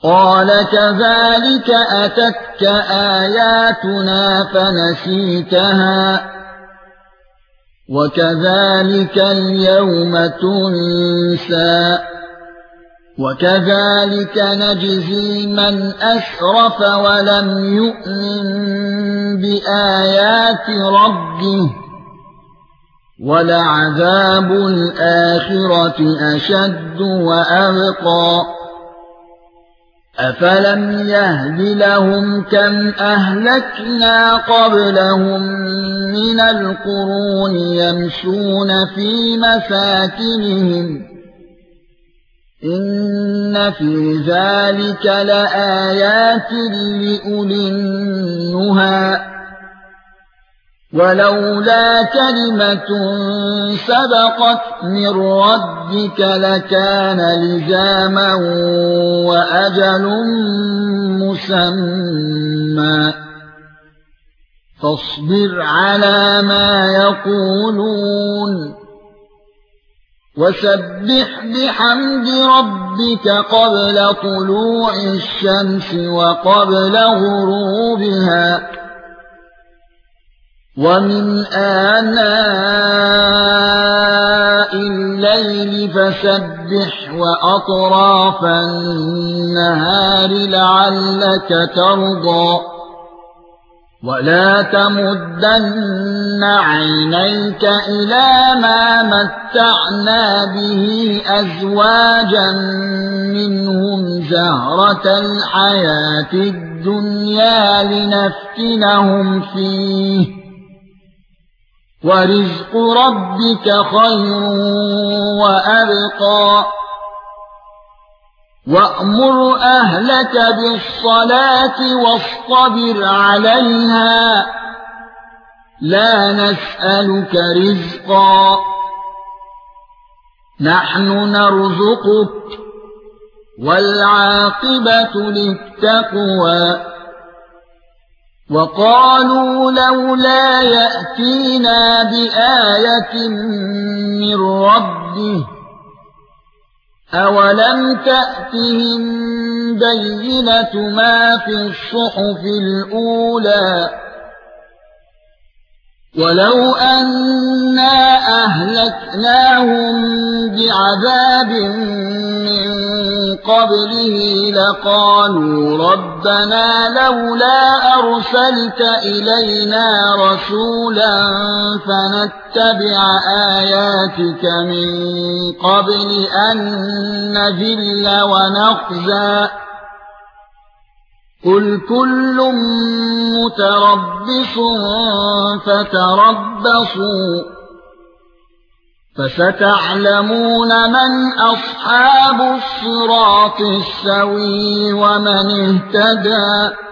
قال كذلك أتتك آياتنا فنسيتها وكذلك اليوم تنسى وكذلك نجزي من أسرف ولم يؤمن بآيات ربه ولعذاب الآخرة أشد وأبقى أفلم يهد لهم كم أهلكنا قبلهم من القرون يمشون في مساكنهم إن في ذلك لآيات لأولي النهى ولولا كلمة سبقت من ربك لكان لزاما وأجل مسمى فاصبر على ما يقولون وسبح بحمد ربك قبل طلوع الشمس وقبل غروبها ومن آناء الليل فسبح وأطراف النهار لعلك ترضى ولا تمدن عينيك إلى ما متعنا به أزواجا منهم زهرة الحياة الدنيا لنفتنهم فيه ورزق ربك خير وأبقى وأمر أهلك بالصلاة واصطبر عليها لا نسألك رزقا نحن نرزقك والعاقبة للتقوى وقالوا لولا يأتينا بآية من ربه أولم تأتهم بينة ما في الصحف الأولى ولو أنا أهلكناهم بعذاب من قبله لقالوا ربنا لولا أرسلت إلينا رسولا فنتبع آياتك من قبل أن نذل ونخزى قل كل متربص فتربصوا فستعلمون من أصحاب الصراط السوي ومن اهتدى